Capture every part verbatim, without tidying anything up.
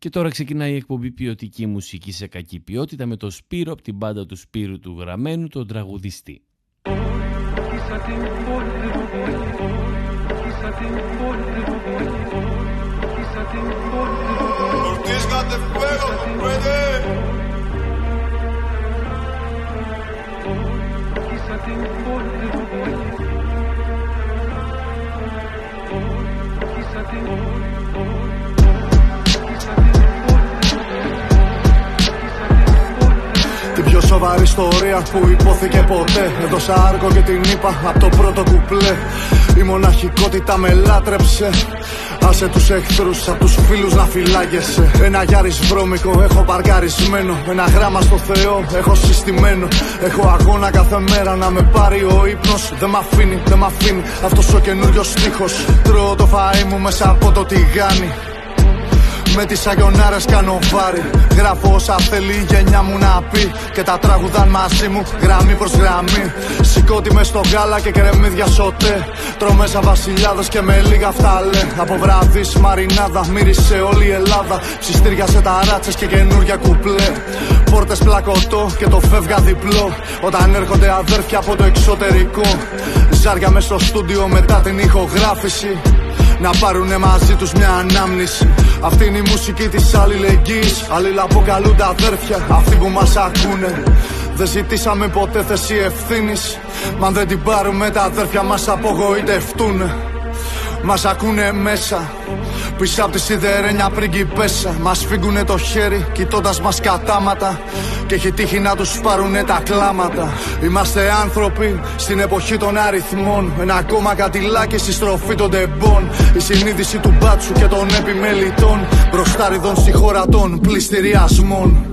Και τώρα ξεκινάει η εκπομπή Ποιοτική Μουσική σε Κακή Ποιότητα με το Σπύρο από την μπάντα του Σπύρου του Γραμμένου, τον τραγουδιστή. Την πιο σοβαρή ιστορία που υπόθηκε ποτέ έδωσα άργο και την είπα απ' το πρώτο κουπλέ. Η μοναχικότητα με λάτρεψε. Άσε τους εχθρούς απ' τους φίλους να φυλάγεσαι. Ένα γιάρις βρώμικο έχω παρκαρισμένο. Ένα γράμμα στο Θεό έχω συστημένο. Έχω αγώνα κάθε μέρα να με πάρει ο ύπνος. Δεν μ' αφήνει, δεν μ' αφήνει αυτός ο καινούριος στίχος. Τρώω το φαΐ μου μέσα από το τηγάνι. Με τις αγιονάρες κάνω βάρη. Γράφω όσα θέλει η γενιά μου να πει. Και τα τραγουδάν μαζί μου γραμμή προς γραμμή. Σηκώτη μες στο γάλα και κρεμμύδια σωτέ. Τρώμε σαν βασιλιάδες και με λίγα φτάλε. Από βραδείς μαρινάδα μύρισε όλη η Ελλάδα. Ψιστήρια σε ταράτσες και καινούρια κουπλέ. Πόρτες πλακωτό και το φεύγα διπλό. Όταν έρχονται αδέρφια από το εξωτερικό. Ζάρια μες στο στούντιο μετά την ηχογράφηση. Να πάρουνε μαζί τους μια ανάμνηση. Αυτή είναι η μουσική της αλληλεγγύης. Αλληλαποκαλούνται αδέρφια αυτοί που μας ακούνε. Δεν ζητήσαμε ποτέ θέση ευθύνης. Μα αν δεν την πάρουμε τα αδέρφια μας απογοητευτούνε. Μας ακούνε μέσα πίσω απ' τη σιδερένια πριγκιπέσα. Μας φύγουνε το χέρι κοιτώντας μας κατάματα. Και έχει τύχει να τους πάρουνε τα κλάματα. Είμαστε άνθρωποι στην εποχή των αριθμών. Ένα ακόμα κατηλάκι στη στροφή των τεμπών. Η συνείδηση του μπάτσου και των επιμελητών. Μπροστάριδων στη χώρα των πληστηριασμών.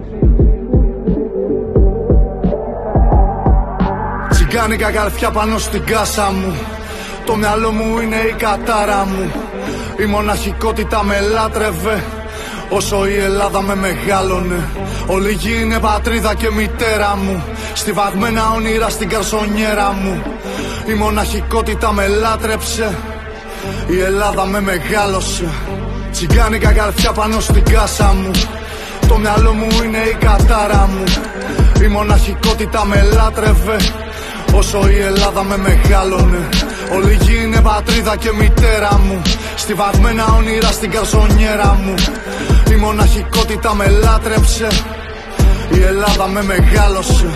Τσιγκάνικα καρφιά πάνω στην κάσα μου. Το μυαλό μου είναι η κατάρα μου. Η μοναχικότητα με λάτρευε όσο η Ελλάδα με μεγάλωνε. Όλη η γη είναι πατρίδα και μητέρα μου. Στιβαγμένα όνειρα στην καρσονιέρα μου. Η μοναχικότητα με λάτρεψε. Η Ελλάδα με μεγάλωσε. Τσιγκάνικα καρφιά πάνω στην κάσα μου. Το μυαλό μου είναι η κατάρα μου. Η μοναχικότητα με λάτρευε όσο η Ελλάδα με μεγάλωνε. Όλη η γη είναι πατρίδα και μητέρα μου. Στιβαγμένα όνειρα στην καρσονιέρα μου. Η μοναχικότητα με λάτρεψε. Η Ελλάδα με μεγάλωσε.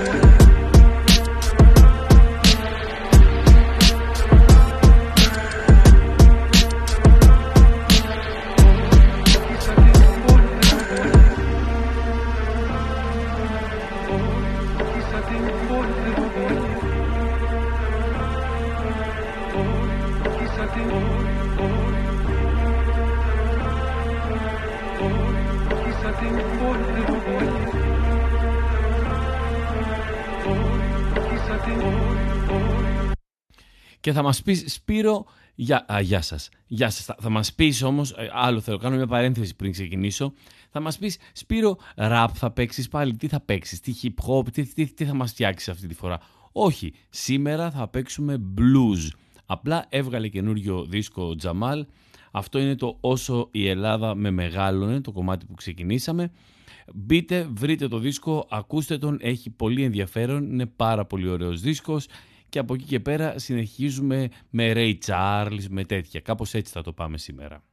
Και θα μας πεις, Σπύρο, για, α, γεια σας, γεια σας. Θα, θα μας πεις όμως, άλλο θέλω, κάνω μια παρένθεση πριν ξεκινήσω. Θα μας πεις, Σπύρο, ραπ θα παίξεις πάλι, τι θα παίξεις, τι hip hop, τι, τι, τι θα μας φτιάξεις αυτή τη φορά. Όχι, σήμερα θα παίξουμε blues. Απλά έβγαλε καινούριο δίσκο ο Τζαμάλ. Αυτό είναι το Όσο η Ελλάδα με μεγάλωνε, το κομμάτι που ξεκινήσαμε. Μπείτε, βρείτε το δίσκο, ακούστε τον, έχει πολύ ενδιαφέρον, είναι πάρα πολύ ωραίος δίσκος. Και από εκεί και πέρα συνεχίζουμε με Ray Charles, με τέτοια. Κάπως έτσι θα το πάμε σήμερα.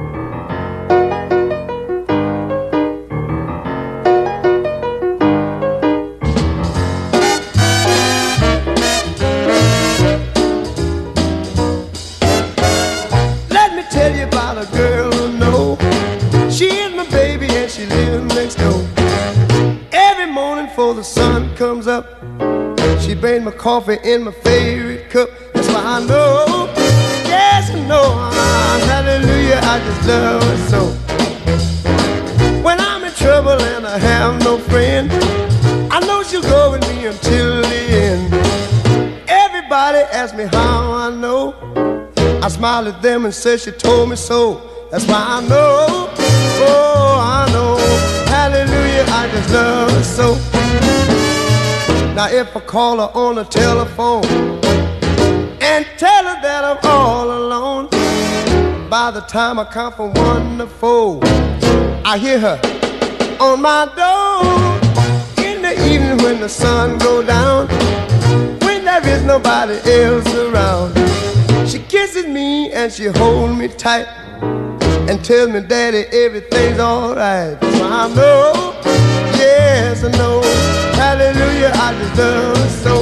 Let me tell you about a girl who know she is my baby and she lives next door. Every morning before the sun comes up, she made my coffee in my favorite cup. That's why I know, yes I know, ah, hallelujah, I just love her so. When I'm in trouble and I have no friend, I know she'll go with me until the end. Everybody asks me how I know. I smile at them and say she told me so. That's why I know, oh I know, hallelujah, I just love her so. Now if I call her on the telephone and tell her that I'm all alone, by the time I count from one to four, I hear her on my door in the evening when the sun go down, when there is nobody else around. She kisses me and she holds me tight and tells me, Daddy, everything's alright. So I know, yes I know, hallelujah, I just love her so.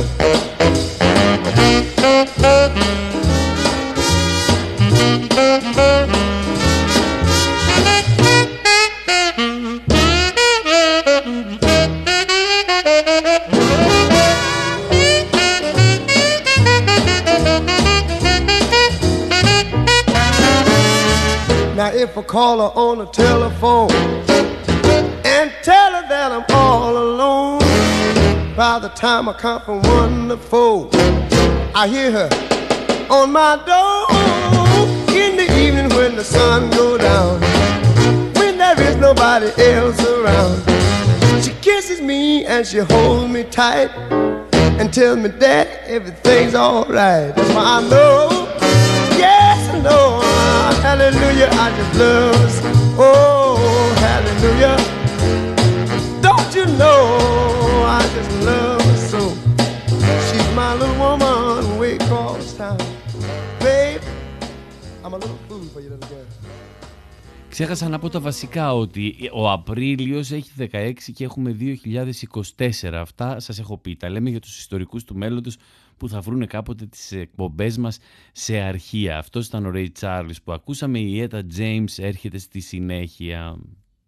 Now if I call her on the telephone and tell her that I'm all alone, by the time I count from one to four, I hear her on my door in the evening when the sun go down, when there is nobody else around. She kisses me and she holds me tight and tells me that everything's alright. That's why I know, yes I know, hallelujah, I just love her. Oh, hallelujah, don't you know I just love her so. She's my little woman way across town. Babe, I'm a little fool for you little girl. Ξέχασα να πω τα βασικά, ότι ο Απρίλιος έχει δεκαέξι και έχουμε δύο χιλιάδες είκοσι τέσσερα. Αυτά σας έχω πει. Τα λέμε για τους ιστορικούς του μέλλοντος που θα βρούνε κάποτε τις εκπομπές μας σε αρχεία. Αυτός ήταν ο Ray Charles που ακούσαμε. Η Etta James έρχεται στη συνέχεια.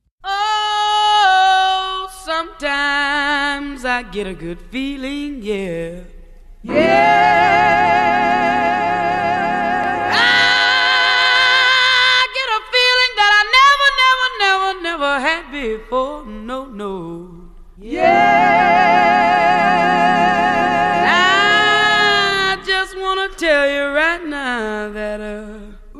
Oh, sometimes I get a good feeling, yeah. Yeah. Never had before, no, no. Yeah. I just want to tell you right now that uh,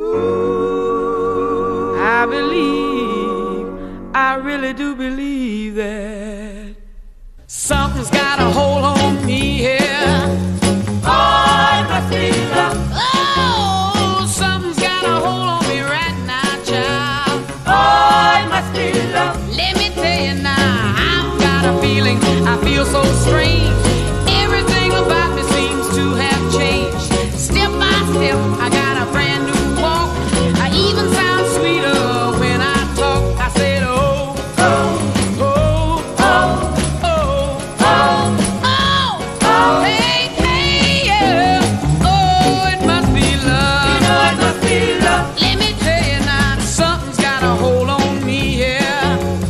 ooh, I believe, I really do believe that something's got a hold on me here. Oh, it must be love. Oh, something's got a hold on me right now, child. Oh, it must be love. Let me tell you now, I've got a feeling, I feel so strange. Everything about me seems to have changed. Step by step, I got a brand new walk. I even sound sweeter when I talk. I said, oh, oh, oh, oh, oh, oh, oh, oh, hey, hey, yeah. Oh, it must be love. You know it must be love. Let me tell you now, something's got a hold on me here.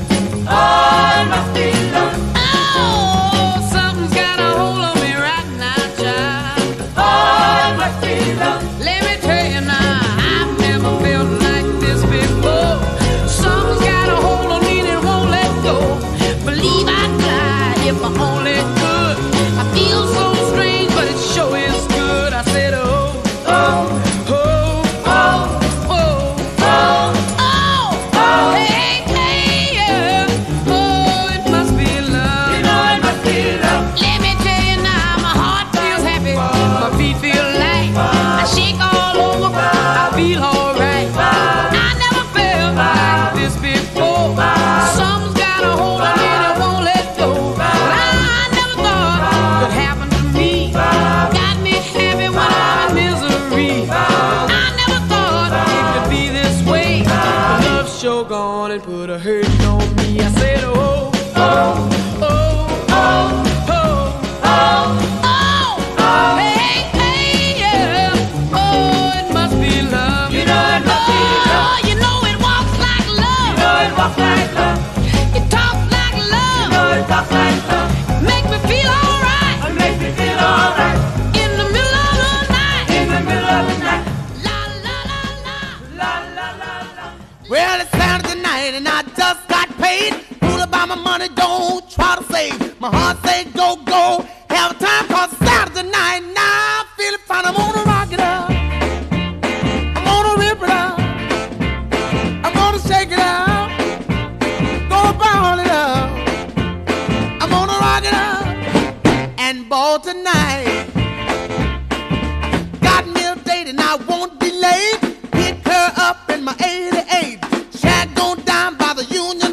Oh, it must be love. Oh, something's got a hold on me right now, child. Oh, it must be love. Let me tell you now, I've never felt like this before. Something's got a hold on me that won't let go. Believe I'd fly if I only could. I feel so strange, but it sure is good. I said, oh, oh, oh, oh, oh, oh, oh, oh, hey, hey, yeah. Oh, it must be love. You know it must be love. Let me tell you now, my heart feels happy, my feet feel light. I shake all over, I feel alright. I never felt like this before. Something's got a hold on me that won't let go. I never thought it could happen to me. Got me happy when I'm in misery. I never thought it could be this way. Love sure gone and put a hurt on me. I said, oh, oh, oh, oh, oh, oh, oh, oh, hey, hey, yeah. Oh, it must be love. You know it must be love. Oh, you know it walks like love. You know it walks like love. It talks like love. You know it talks like love. Make me feel alright. It makes me feel alright. In the middle of the night. In the middle of the night. La la la la. La la la la. Well, it's Saturday night and I just got paid. Fool about my money, don't try to save. My heart say go, go. Have time cause Saturday night. Now I feel it fine. I'm gonna rock it up. I'm gonna rip it up. I'm gonna shake it out. Gonna ball it up. I'm gonna rock it up. And ball tonight. Got me a date and I won't be late. Pick her up in my eighty-eight. Shag gone down by the Union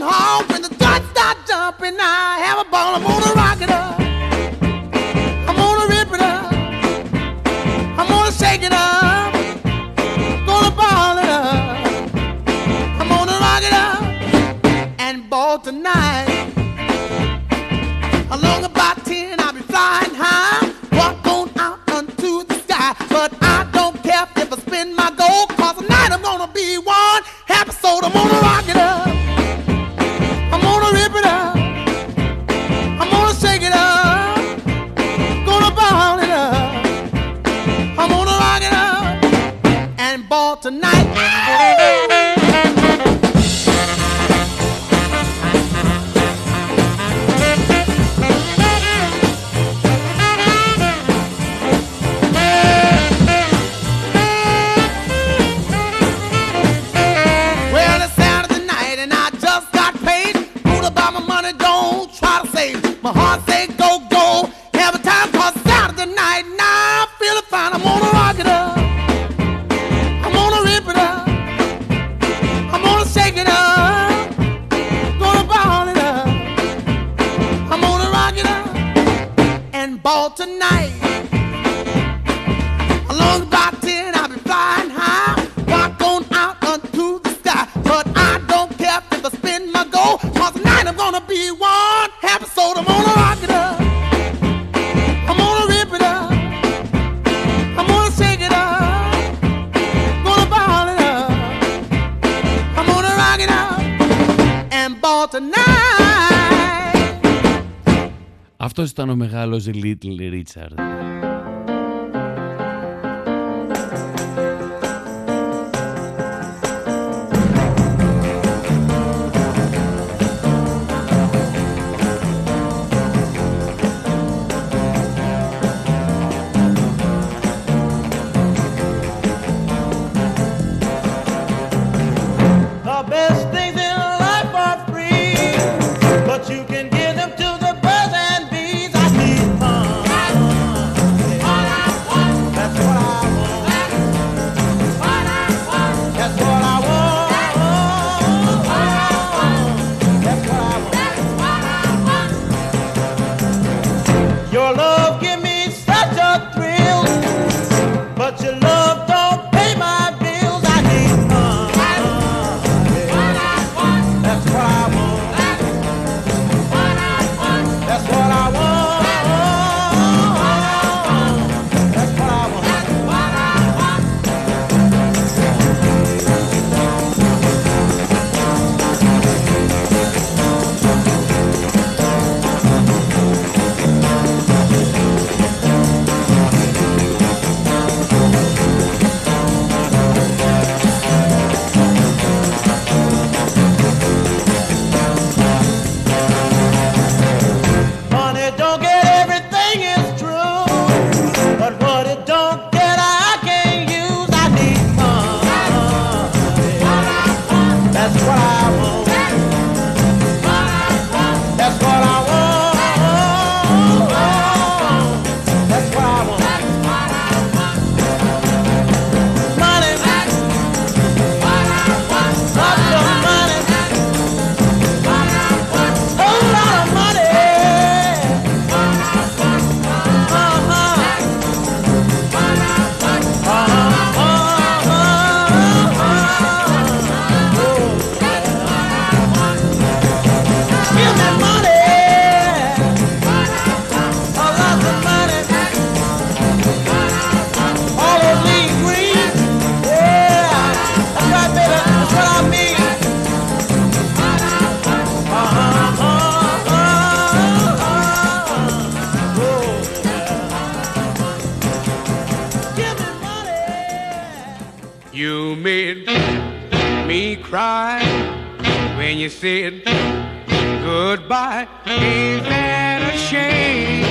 ball tonight. Along about ten, I'll be flying high, walk on out unto the sky. But I don't care if I spin my gold, cause tonight I'm gonna be one happy soul. I'm gonna rock it up, I'm gonna rip it up, I'm gonna shake it up, gonna ball it up, I'm gonna rock it up and ball tonight. My heart say go, go, every time, cause Saturday night, now I feel it fine. I'm gonna rock it up, I'm gonna rip it up, I'm gonna shake it up, gonna ball it up, I'm gonna rock it up and ball tonight. Along about ten, I'll be flying high, walk on out unto the sky. But I don't care if I spin my gold, cause tonight I'm gonna be one happy soul. I'm gonna rock it up, I'm gonna rip it up, I'm gonna shake it up, gonna ball it up, I'm gonna rock it up and ball tonight. Αυτός ήταν ο μεγάλος Little Richard. cry when you said goodbye. Ain't that a shame?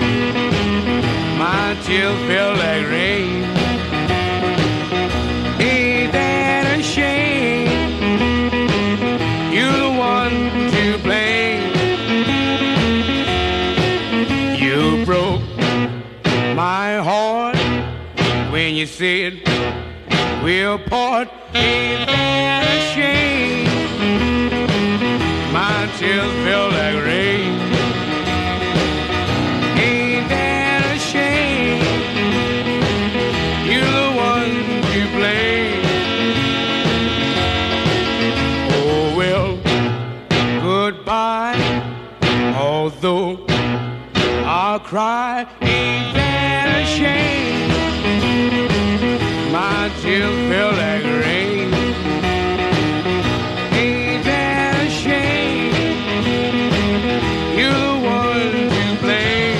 My tears feel like rain. Ain't that a shame? You're the one to blame. You broke my heart when you said we'll part. Ain't that a shame? My tears feel like rain. Ain't that a shame? You're the one to blame. Oh well, good cry, ain't that a shame? My tears feel like rain. Ain't that a shame? You're the one to blame.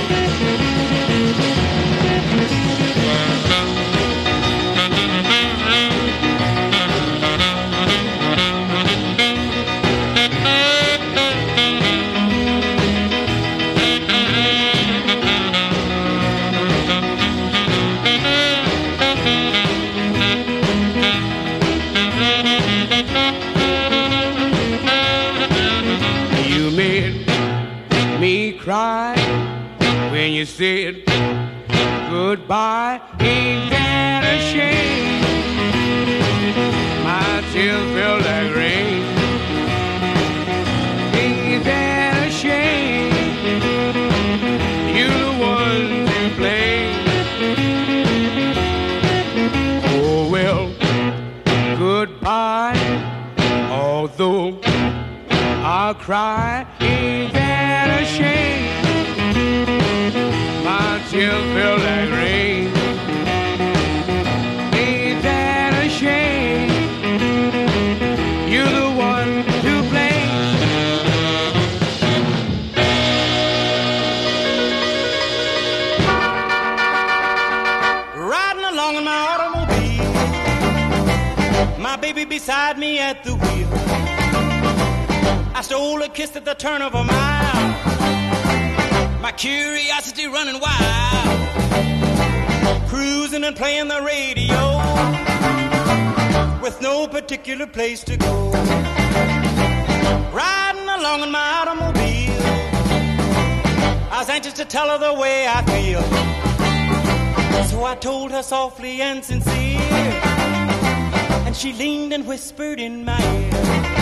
Cry when you said goodbye. Ain't that a shame? My tears feel like rain. Ain't that a shame? You're the one to blame. Oh well, goodbye. Although I'll cry, ain't that a shame? My tears feel like rain. Ain't that a shame? You're the one to blame. Riding along in my automobile, my baby beside me at the wheel. I stole a kiss at the turn of a mile, my curiosity running wild, cruising and playing the radio, with no particular place to go. Riding along in my automobile, I was anxious to tell her the way I feel, so I told her softly and sincere, and she leaned and whispered in my ear,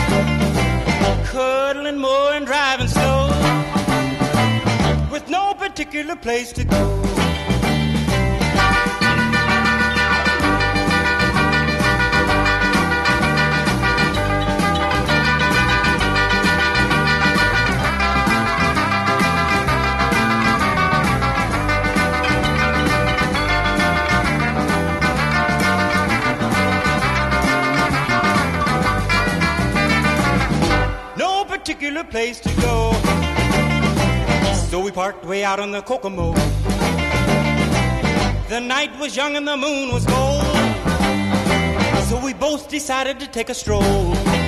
cuddling more and driving slow, with no particular place to go. Particular place to go, so we parked way out on the Kokomo. The night was young and the moon was gold, so we both decided to take a stroll.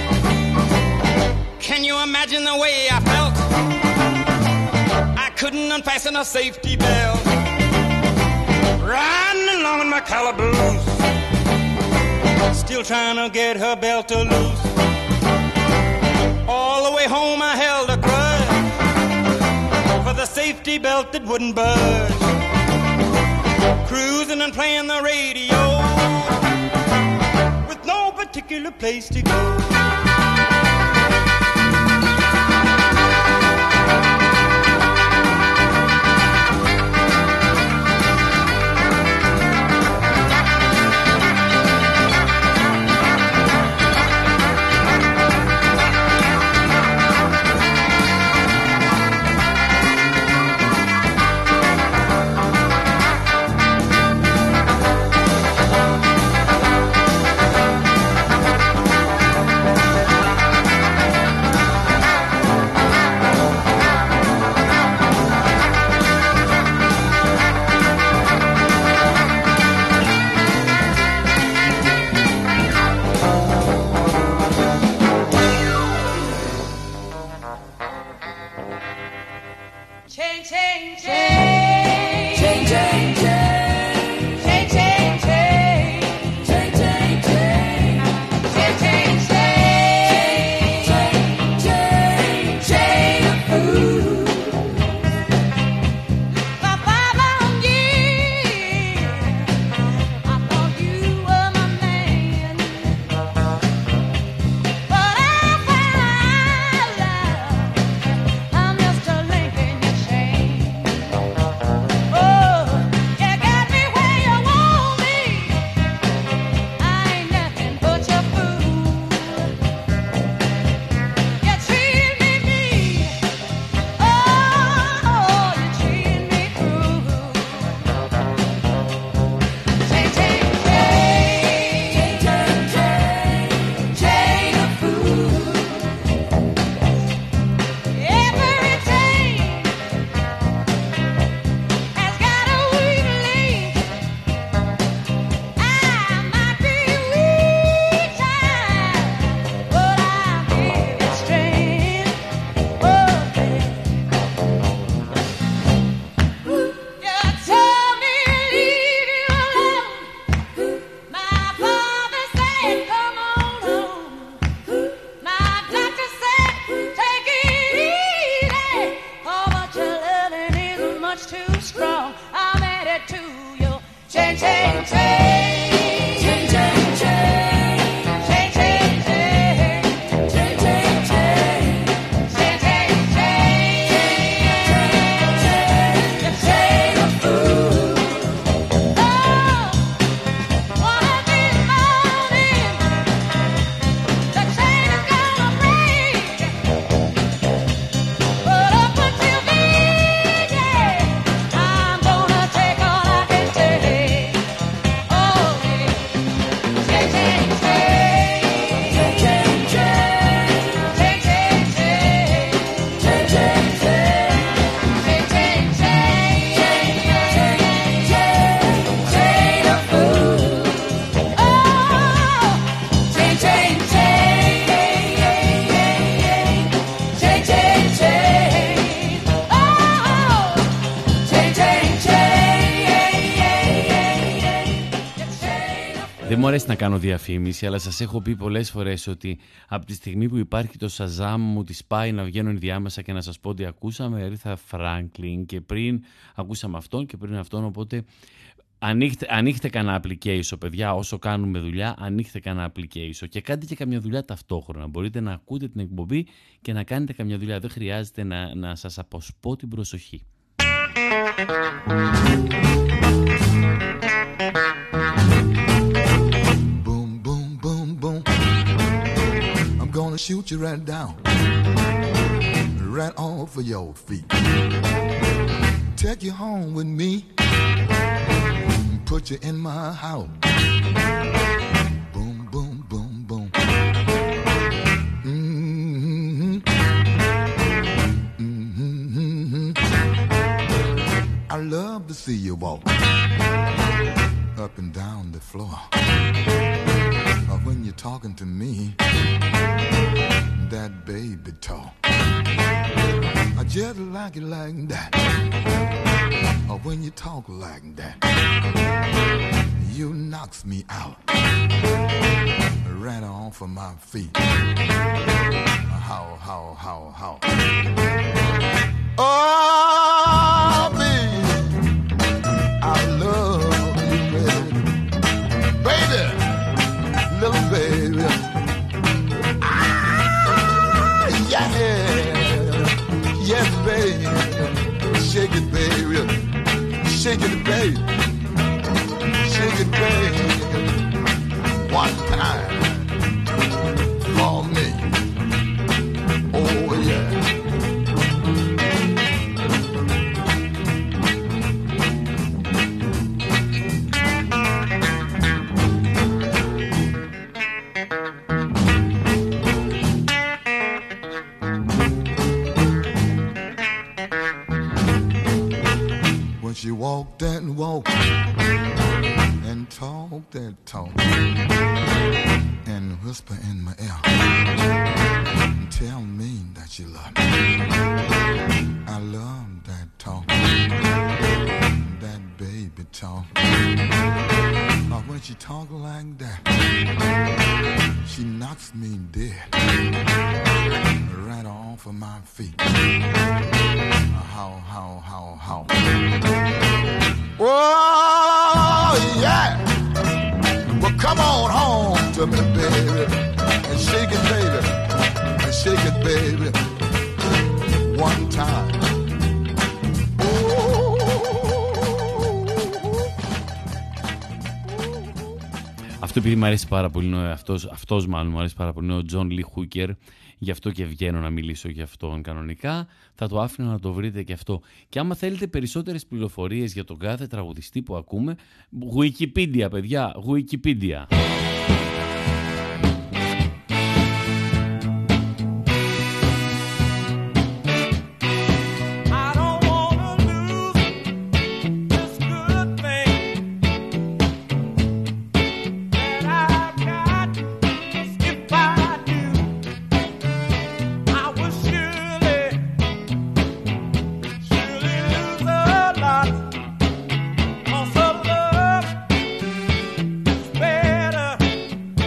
Can you imagine the way I felt? I couldn't unfasten a safety belt, riding along in my calaboose, still trying to get her belt to loose. All the way home I held a grudge for the safety belt that wouldn't budge, cruising and playing the radio, with no particular place to go. Δεν μου αρέσει να κάνω διαφήμιση, αλλά σας έχω πει πολλές φορές ότι από τη στιγμή που υπάρχει το Shazam μου τη πάει να βγαίνω ενδιάμεσα και να σας πω ότι ακούσαμε Aretha Franklin και πριν ακούσαμε αυτόν και πριν αυτόν, οπότε ανοίχτε, ανοίχτε κανένα application, παιδιά, όσο κάνουμε δουλειά, ανοίχτε κανένα application και κάντε και καμιά δουλειά ταυτόχρονα. Μπορείτε να ακούτε την εκπομπή και να κάνετε καμιά δουλειά, δεν χρειάζεται να, να σας αποσπώ την προσοχή. Gonna shoot you right down, right off of your feet. Take you home with me, put you in my house. Boom, boom, boom, boom. Mm-hmm. Mm-hmm. I love to see you walk up and down the floor. Or when you're talking to me, that baby talk, I just like it like that. Or when you talk like that, you knocks me out, right off of my feet. How, how, how, how. Oh, baby, I love you, baby. Baby, little baby. Yeah, yes, baby, shake it, baby, shake it, baby, shake it, baby, one time for me, oh yeah. She walked that walk and talked that talk and whisper in my ear and tell me that she loved me. I love that talk, that baby talk. But when she talk like that, she knocks me dead, right off of my feet. How, how, how, how. Oh, yeah. Well, come on home to me, baby, and shake it, baby, and shake it, baby, one time. Αυτό επειδή μου αρέσει πάρα πολύ, αυτός, αυτός μάλλον μου αρέσει πάρα πολύ, ο John Lee Hooker, γι' αυτό και βγαίνω να μιλήσω για αυτόν κανονικά, θα το άφηνα να το βρείτε και αυτό. Και άμα θέλετε περισσότερες πληροφορίες για τον κάθε τραγουδιστή που ακούμε, Wikipedia, παιδιά, Wikipedia. Better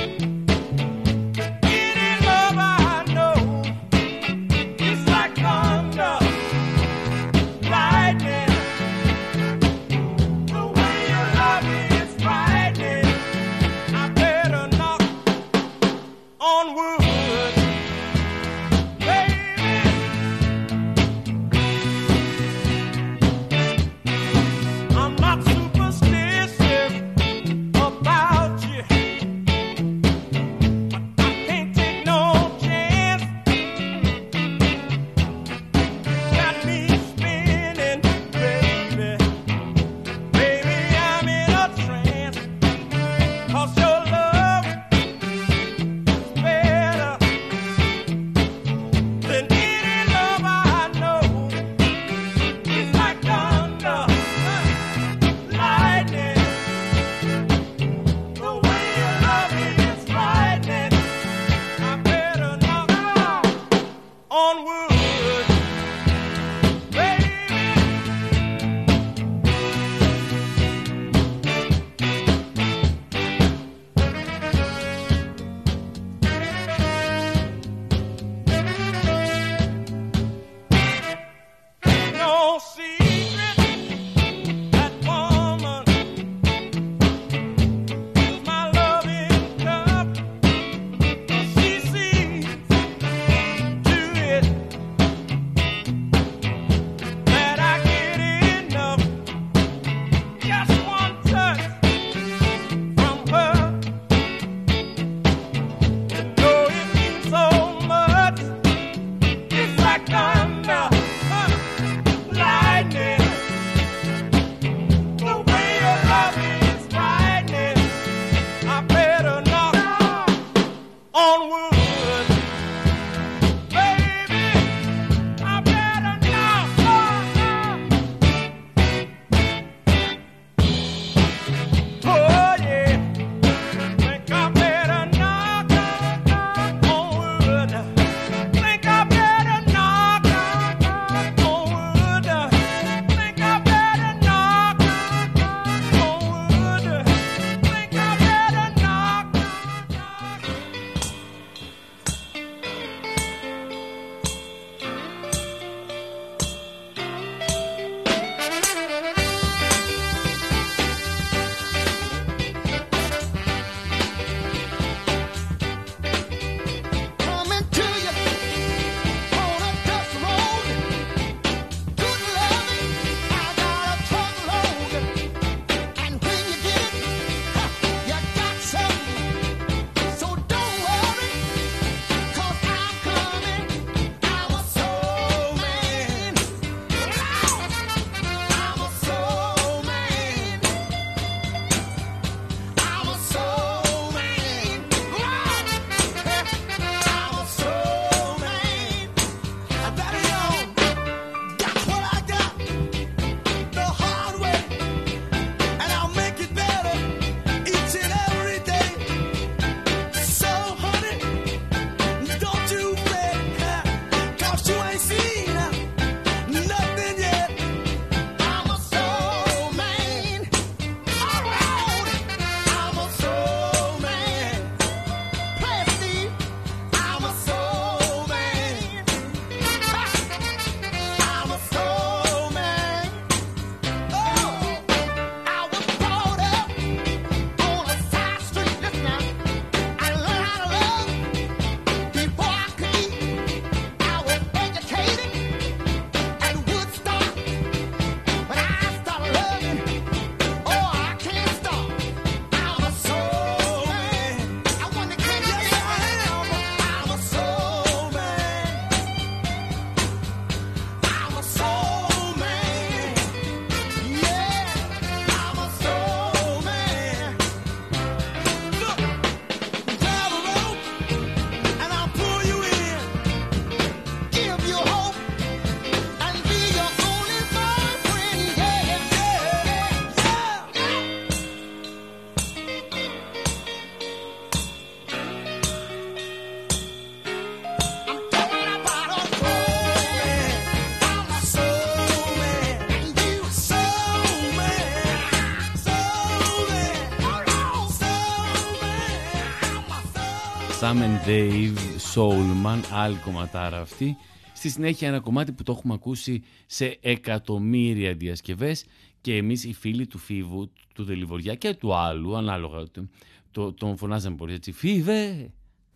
Sam and Dave Soulman, άλλη κομματάρα αυτή. Στη συνέχεια ένα κομμάτι που το έχουμε ακούσει σε εκατομμύρια διασκευές και εμείς οι φίλοι του Φίβου, του Δελιβοριά και του άλλου, ανάλογα, το, τον φωνάζαμε πολύ έτσι, Φίβε!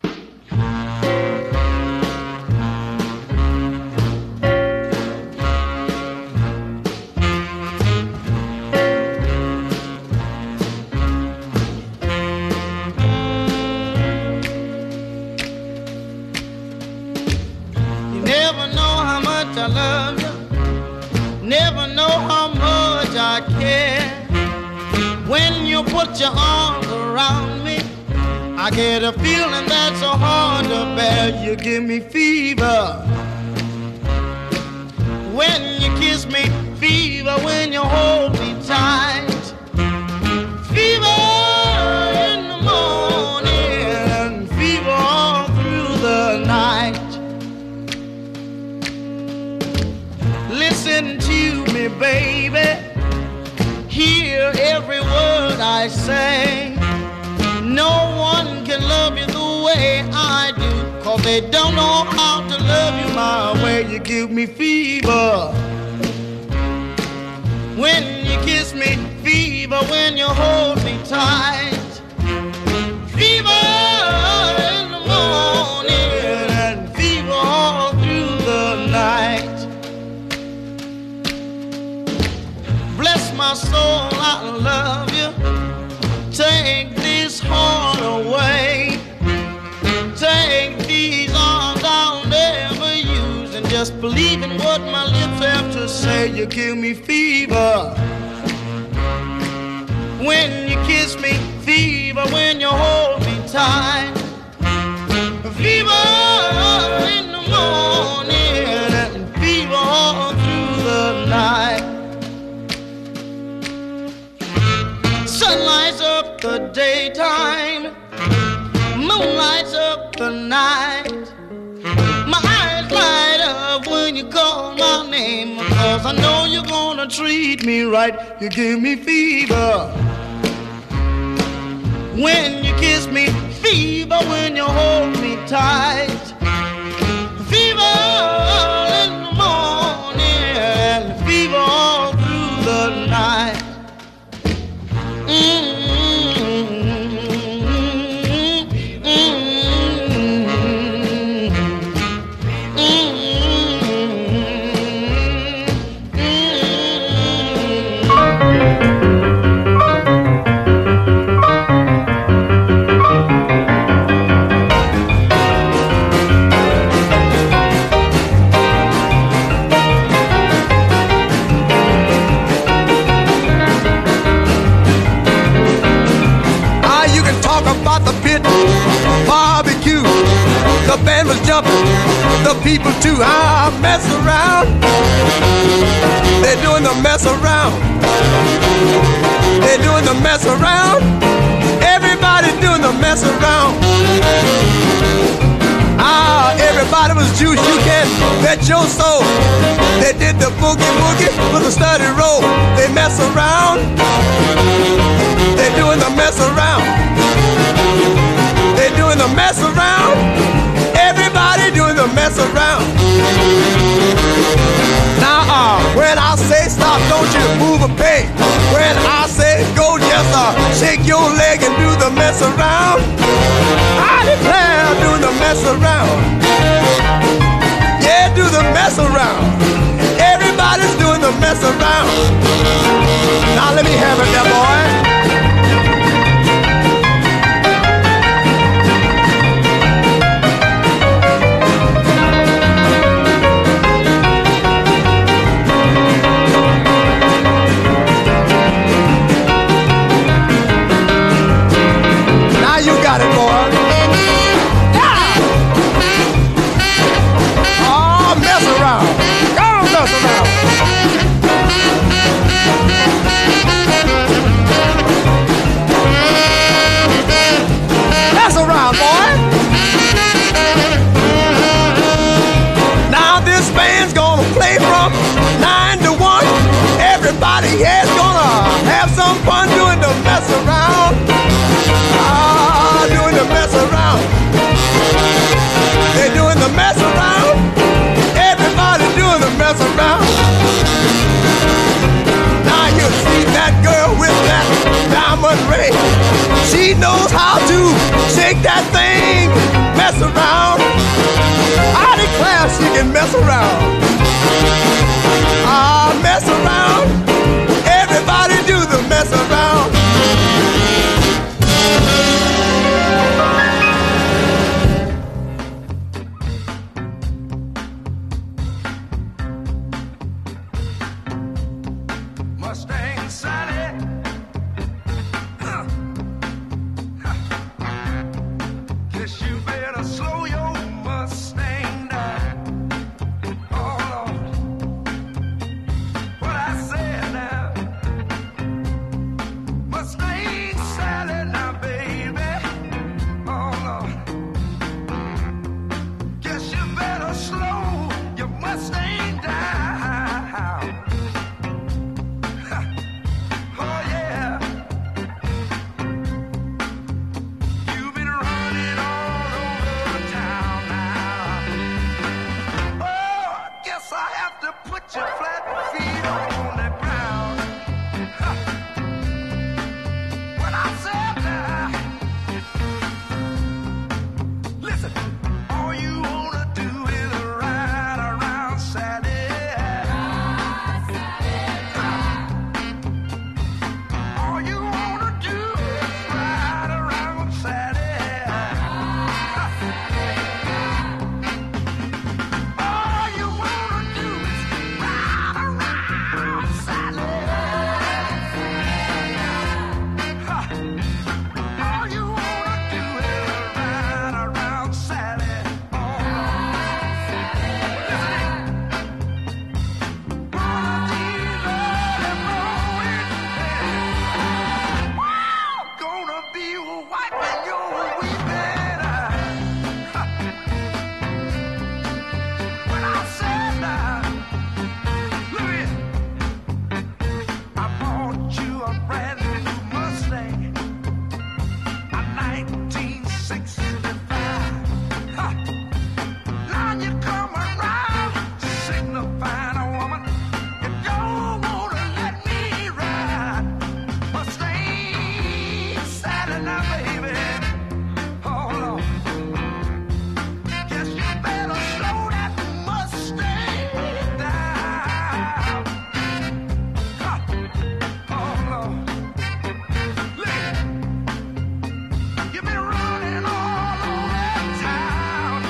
I love you, never know how much I care. When you put your arms around me, I get a feeling that's so hard to bear. You give me fever when you kiss me, fever when you hold me tight, fever in the morning and fever all through the night. Listen to me, baby, hear every word I say. No one can love you the way I do, 'cause they don't know how to love you my way. You give me fever when you kiss me, fever when you hold me tight, fever in the morning and fever all through the night. Bless my soul, I love you. Take this heart away. Take these arms I'll never use, and just believe in what my lips have to say. You give me fever when you kiss me, fever when you hold me tight, fever in the morning and fever all through the night. Sun lights up the daytime, moon lights up the night. My eyes light up when you call my name, 'cause I know you're gonna treat me right. You give me fever when you kiss me, fever when you hold me tight, fever in the morning and fever all through the night. Mm-hmm. Barbecue, the band was jumping, the people too. I mess around, they're doing the mess around, they're doing the mess around, everybody doing the mess around. Ah, everybody was juice, you can bet your soul. They did the boogie woogie with a steady roll. They mess around, they're doing the mess around, they're doing the mess around, everybody doing the mess around. Now, uh, when I say stop, don't you move a peg. When I say go, just uh, shake your leg and do the mess around. I declare, doing the mess around. Yeah, do the mess around. Everybody's doing the mess around. Now let me have it there, boy. Got it, boy. Yeah. Oh, mess around. Go on, mess around. can mess around. Ah, mess around. Everybody do the mess around. Mustang Sally. Huh. Huh. Guess you better slow your Mustang down. Oh Lord, what I said now. Mustang Sally now, baby. Oh Lord, guess you better slow your Mustang down. Oh yeah, you've been running all over town now. Oh, I guess I have to put your flat feet on the ground. Huh. When I said that, listen, all you wanna do is ride around Sally. All you wanna do is ride around Sally. All you wanna do is ride around Sally. All you wanna do is ride around Sally. Oh, gonna be wiping your weeping eye. When I said that, look here, I bought you a brand new Mustang, a nineteen sixty-five. Huh. Now you come around signifying a woman you don't wanna let me ride. Mustang Sally now, baby. Oh Lord, guess you better slow that Mustang down. Huh. Oh Lord, look, you've been running all over town.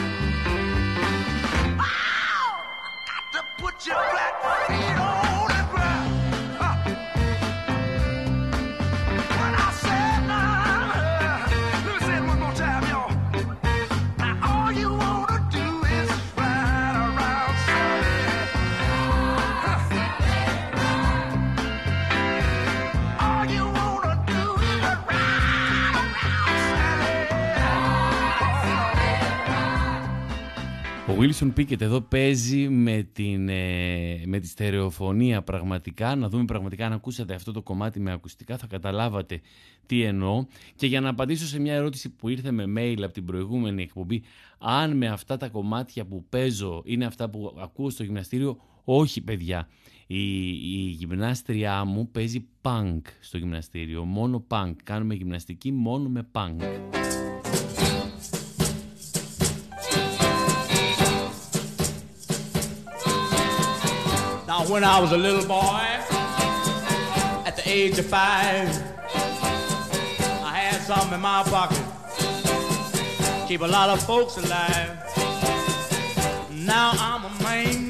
Wow, got to put your flat feet on the ground. Huh. When I said now, let me say it one more time, y'all. Now all you wanna do is ride around Sally. Huh. All you wanna do is ride around Sally. Ο Wilson Pickett εδώ παίζει με, την, ε, με τη στερεοφωνία πραγματικά. Να δούμε πραγματικά, αν ακούσατε αυτό το κομμάτι με ακουστικά θα καταλάβατε τι εννοώ. Και για να απαντήσω σε μια ερώτηση που ήρθε με mail από την προηγούμενη εκπομπή, αν με αυτά τα κομμάτια που παίζω είναι αυτά που ακούω στο γυμναστήριο, όχι παιδιά. Η, η γυμνάστριά μου παίζει punk στο γυμναστήριο, μόνο punk. Κάνουμε γυμναστική μόνο με punk. Now, when I was a little boy, at the age of five, I had something in my pocket, keep a lot of folks alive. Now I'm a man,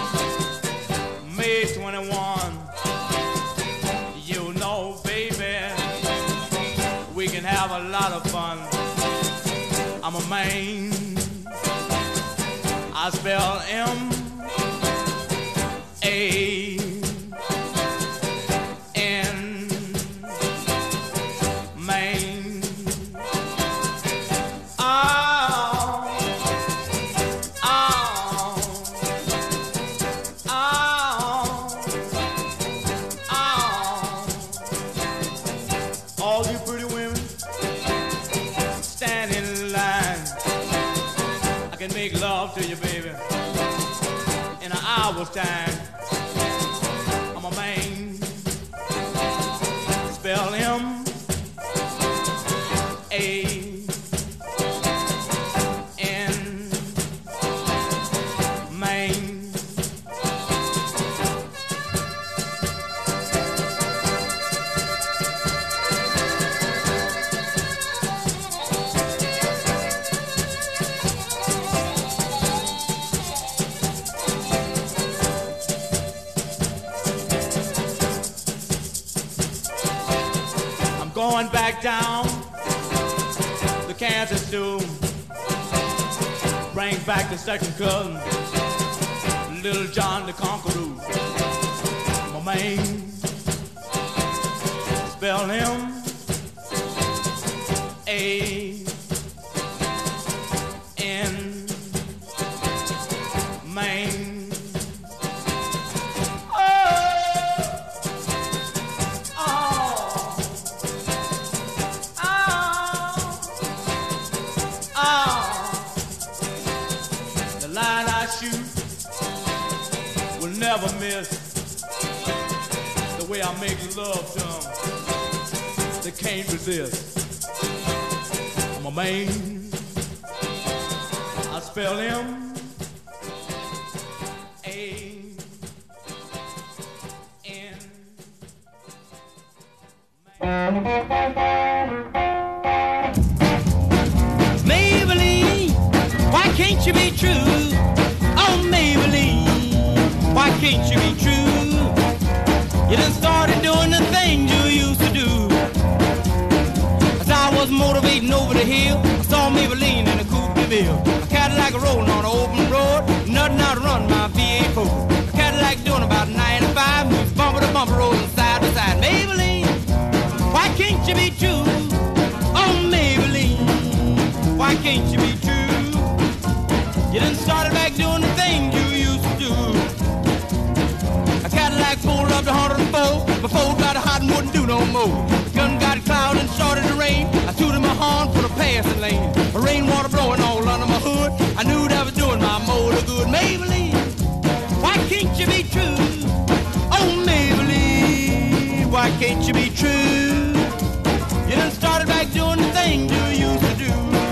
May twenty-one. You know, baby, we can have a lot of fun. I'm a man, I spell M A N, Maine. Oh, oh, oh, oh. All you pretty women stand in line. I can make love to you, baby, in an hour's time. I'm a man, spell M A N, man. going back down the Kansas Doom. Bring back the second cousin, Little John the Conqueror. My man, spell him A N, man. Never miss the way I make love to them. They can't resist. I'm a man. I spell him A N. Maybelline, why can't you be true? Oh, Maybelline, why can't you be true? You done started doing the things you used to do. As I was motivating over the hill, I saw Maybelline in a coupe de ville. A Cadillac rolling on an open road, nothing out to run my V eight four. A Cadillac doing about ninety-five, moves bumper to bumper, rolling side to side. Maybelline, why can't you be true? Oh, Maybelline, why can't you be true? You done started back doing the things you used to do. A Cadillac pulled up to one hundred four, before it got hot and wouldn't do no more. The gun got cloud and started to rain. I tooted my horn for the passing lane. The rainwater blowing all under my hood. I knew that was doing my motor good. Maybelline, why can't you be true? Oh, Maybelline, why can't you be true? You done started back doing the thing you used to do.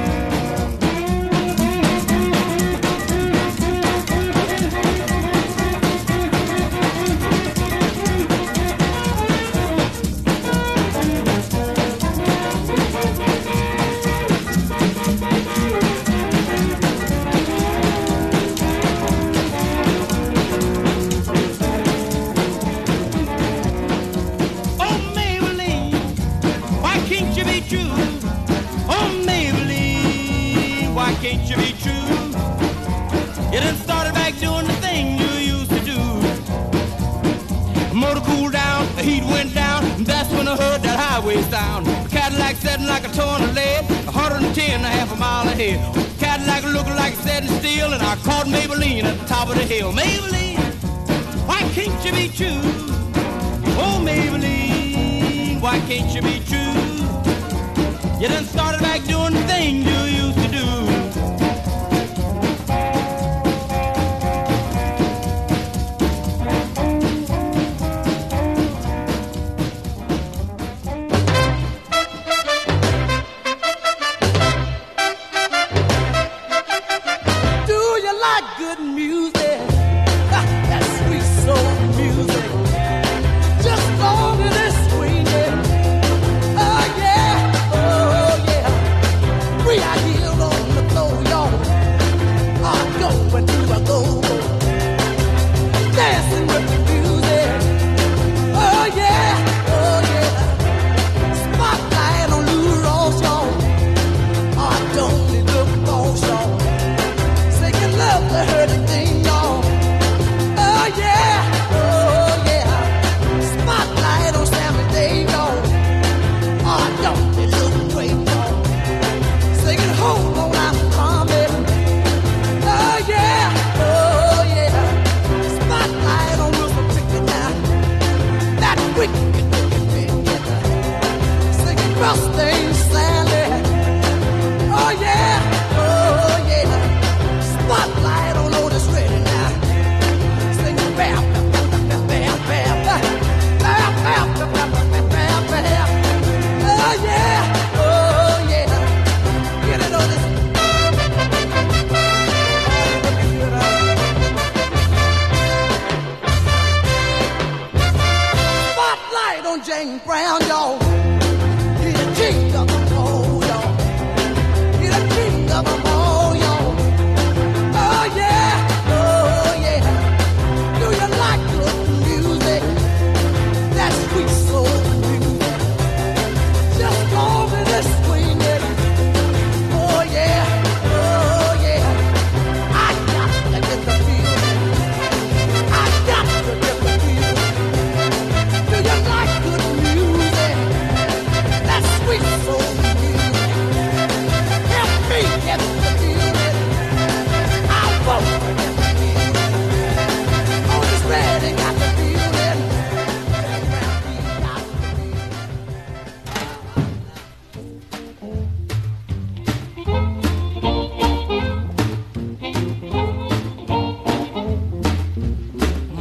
Can't you be true? You done started back doing the thing you used to do. The motor cooled down, the heat went down, and that's when I heard that highway sound. The Cadillac setting like a ton of lead, one hundred ten and a half a mile ahead. The Cadillac looking like it's setting still, and I caught Maybelline at the top of the hill. Maybelline, why can't you be true? Oh, Maybelline, why can't you be true? You done started back doing the thing you used to do.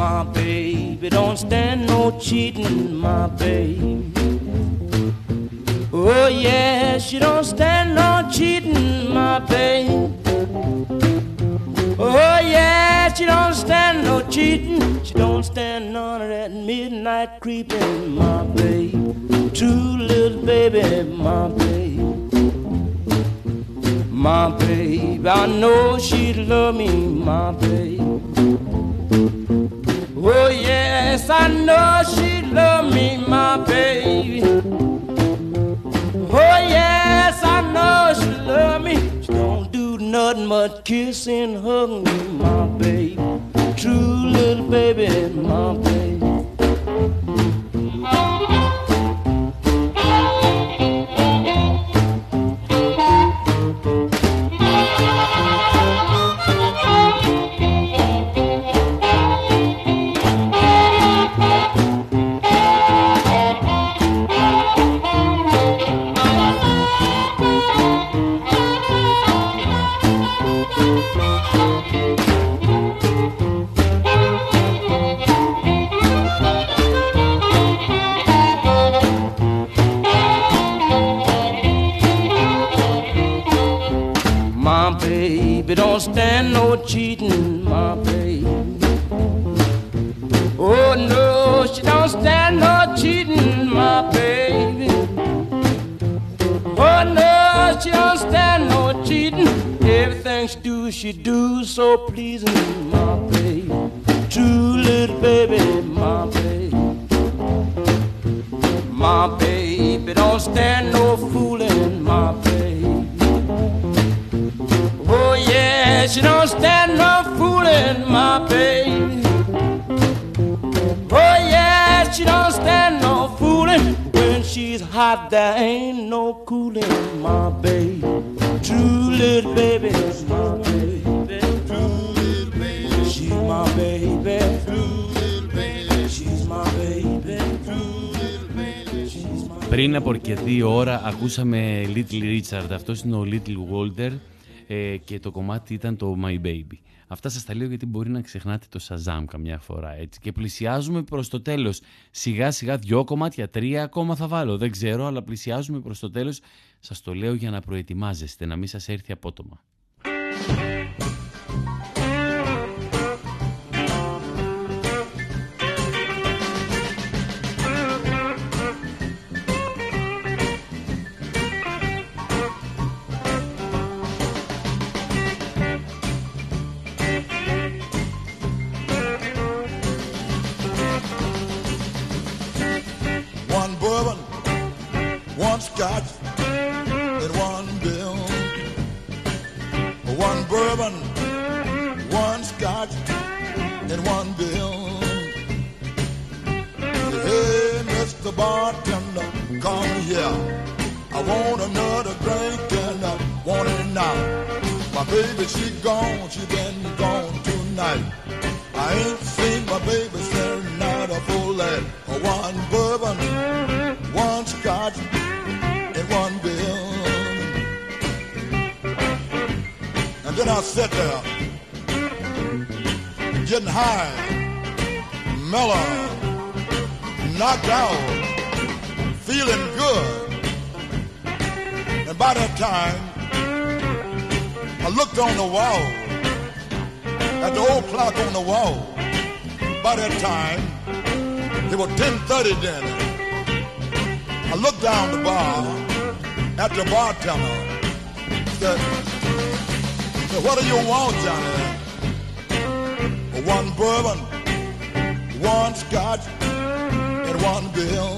my baby don't stand no cheating, my baby. Oh yeah, she don't stand no cheating, my baby. Oh yeah, she don't stand no cheating. She don't stand none of that midnight creeping, my baby. True little baby, my baby. My baby, I know she'd love me, my baby. Oh yes, I know she'd love me, my baby. Oh yes, I know she love me. She don't do nothing but kiss and hug me, my baby. True little baby, my baby. Don't stand no cheating, my baby. Oh no, she don't stand no cheating, my baby. Oh no, she don't stand no cheating. Everything she do, she do so pleasing, my baby. True little baby, my baby. My baby don't stand no fooling, my baby. Oh yeah, she don't stand no fooling, my baby. Oh yeah, she don't stand no fooling. When she's hot, there ain't no cooling, my baby. True little baby, my baby. True little baby, she's my baby. True little baby, she's my baby. True little baby, she's my baby. Πριν από αρκετή ώρα ακούσαμε Little Richard, αυτός είναι ο Little Walter. Και το κομμάτι ήταν το My Baby. Αυτά σας τα λέω γιατί μπορεί να ξεχνάτε το Shazam καμιά φορά, έτσι. Και πλησιάζουμε προς το τέλος. Σιγά σιγά δυο κομμάτια, τρία ακόμα θα βάλω, δεν ξέρω, αλλά πλησιάζουμε προς το τέλος. Σας το λέω για να προετοιμάζεστε, να μην σας έρθει απότομα. Scotch and one bill, one bourbon, one scotch and one bill. Hey, Mister Bartender, come here. I want another drink and I want it now. My baby, she gone, she been gone tonight. I ain't seen my baby since night of full life. One bourbon, one scotch. One bill. And then I sat there getting high, mellow, knocked out, feeling good. And by that time I looked on the wall at the old clock on the wall. By that time it was ten thirty then. I looked down the bar at the bartender, said, said, what do you want, Johnny? One bourbon, one scotch, and one bill.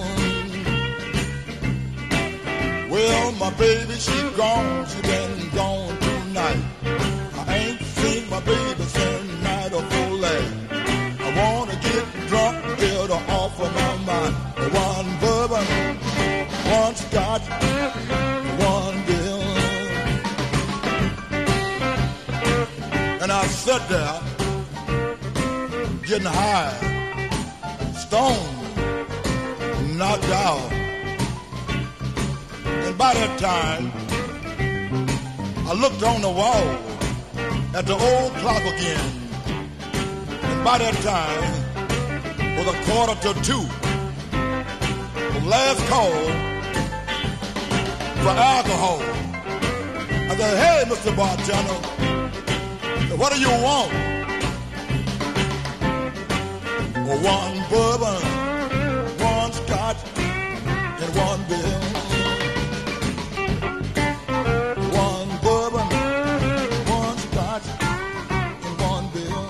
Well, my baby, she gone, she been gone tonight. I ain't seen my baby since night of full life. I wanna get drunk, get her off of my mind. One bourbon, one scotch, one bill. And I sat there getting high, stoned, knocked out. And by that time I looked on the wall at the old clock again. And by that time was a quarter to two. The last call for alcohol. I said, hey, Mister Bartender, what do you want? Well, one bourbon, one scotch, and one bill. One bourbon, one scotch, and one bill.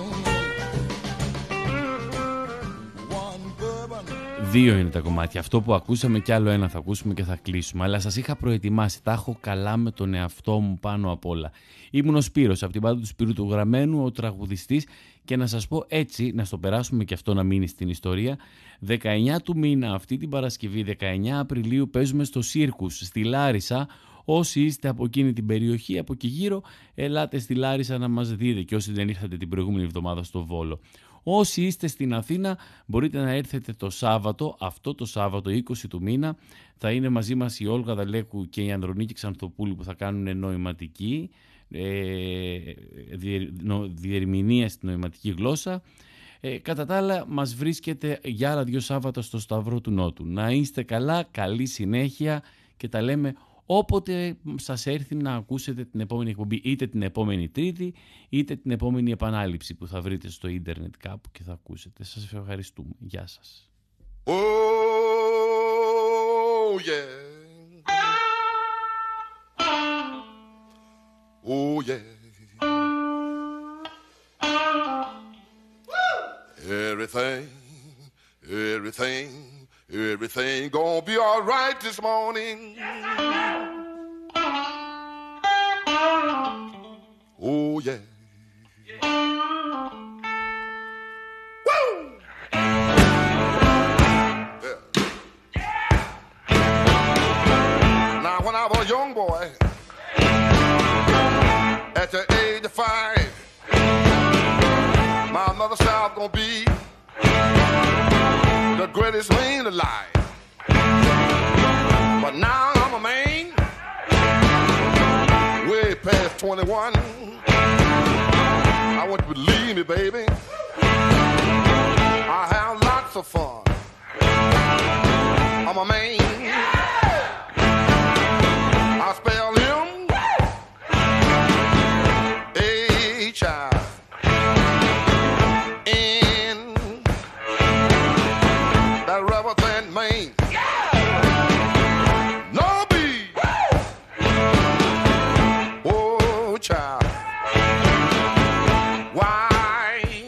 One bourbon. Δύο είναι τα κομμάτια. Αυτό που ακούσαμε και άλλο ένα θα ακούσουμε και θα κλείσουμε. Αλλά σας είχα προετοιμάσει. Τα έχω καλά με τον εαυτό μου πάνω απ' όλα. Ήμουν ο Σπύρος από την πάντα του Σπύρου του Γραμμένου, ο τραγουδιστής. Και να σας πω έτσι, να στο περάσουμε και αυτό να μείνει στην ιστορία. δεκαεννιά του μήνα, αυτή την Παρασκευή, δεκαεννιά Απριλίου, παίζουμε στο Σίρκους στη Λάρισα. Όσοι είστε από εκείνη την περιοχή, από εκεί γύρω, ελάτε στη Λάρισα να μας δείτε. Και όσοι δεν ήρθατε την προηγούμενη εβδομάδα στο Βόλο. Όσοι είστε στην Αθήνα, μπορείτε να έρθετε το Σάββατο, αυτό το Σάββατο είκοσι του μήνα. Θα είναι μαζί μας η Όλγα Δαλέκου και η Ανδρονίκη Ξανθοπούλου που θα κάνουν νοηματική. Ε, διερμηνία στην νοηματική γλώσσα. Ε, κατά τα άλλα μας βρίσκεται για άλλα δύο Σάββατα στο Σταυρό του Νότου. Να είστε καλά, καλή συνέχεια και τα λέμε όποτε σας έρθει να ακούσετε την επόμενη εκπομπή, είτε την επόμενη Τρίτη είτε την επόμενη επανάληψη που θα βρείτε στο ίντερνετ κάπου και θα ακούσετε. Σας ευχαριστούμε. Γεια σας. Oh yeah. Oh yeah. Everything, everything, everything gonna be all right this morning. Oh yeah. Woo! Yeah. Now when I was a young boy, at the age of five, my mother said I was gonna be the greatest man alive. But now I'm a man, way past twenty-one. I want you to believe me, baby. I have lots of fun. I'm a man. I spell him H I N. That rubber band man. No B. Oh, child. Why?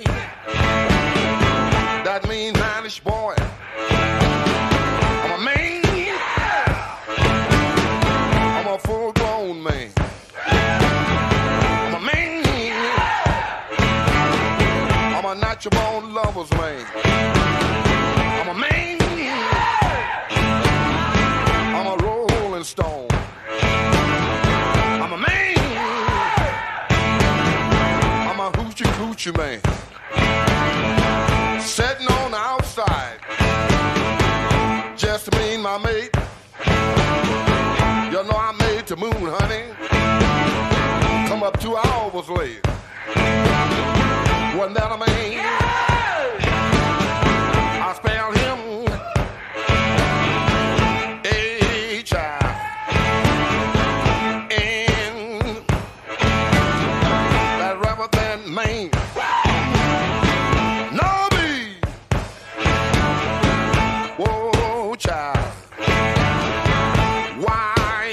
That mean manish boy. I'm a man. I'm a full-grown man. I'm a man. I'm a natural-born lover's man. I'm a man. I'm a rolling stone. I'm a man. I'm a hoochie coochie man. Sitting on the outside, just me and my mate. You know I made the moon, honey. Come up two hours late. Wasn't that a man? I spelled him H I N. That rubber band man. No B. Whoa, child. Why?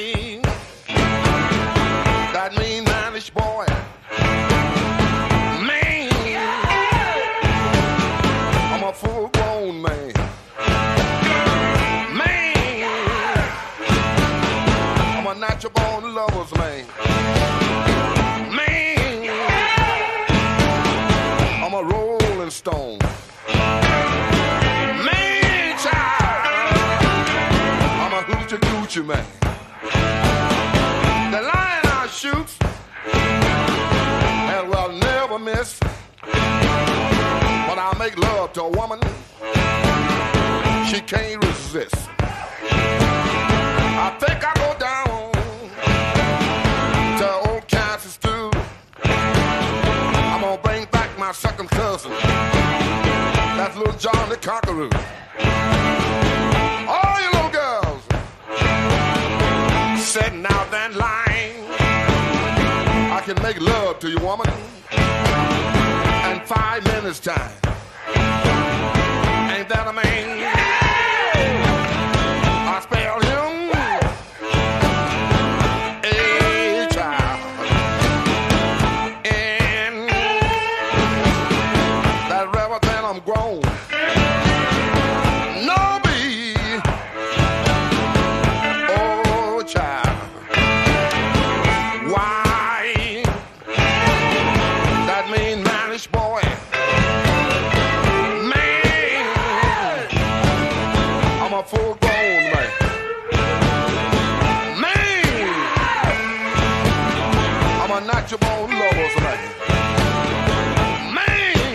That mean manish boy. Man. I'm a full-grown man. Man. I'm a natural-born lover's man. Man. I'm a rolling stone. Man, child. I'm a hoochie coochie man. The lion I shoot and will never miss. When I make love to a woman, she can't resist. I think I go down to old Kansas too. I'm gonna bring back my second cousin. That's little John the Conqueror. All you little girls sitting out that line. I can make love to you, woman, in five minutes time. Ain't that a man? I spell him a child. And that river, then I'm grown. No be, oh child. Why? That mean manish boy. Full grown man. Man, I'm a natural born lover man. Man,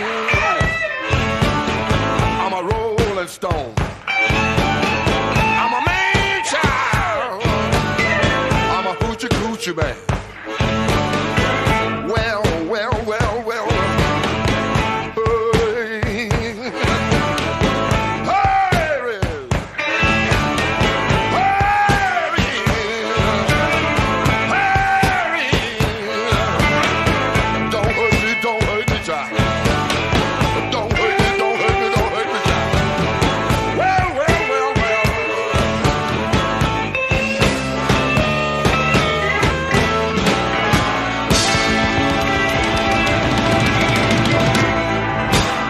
I'm a rolling stone. I'm a man child. I'm a hoochie coochie man. Well, well, well, well.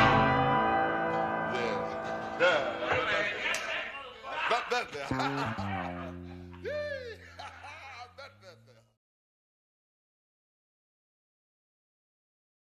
That, that, that.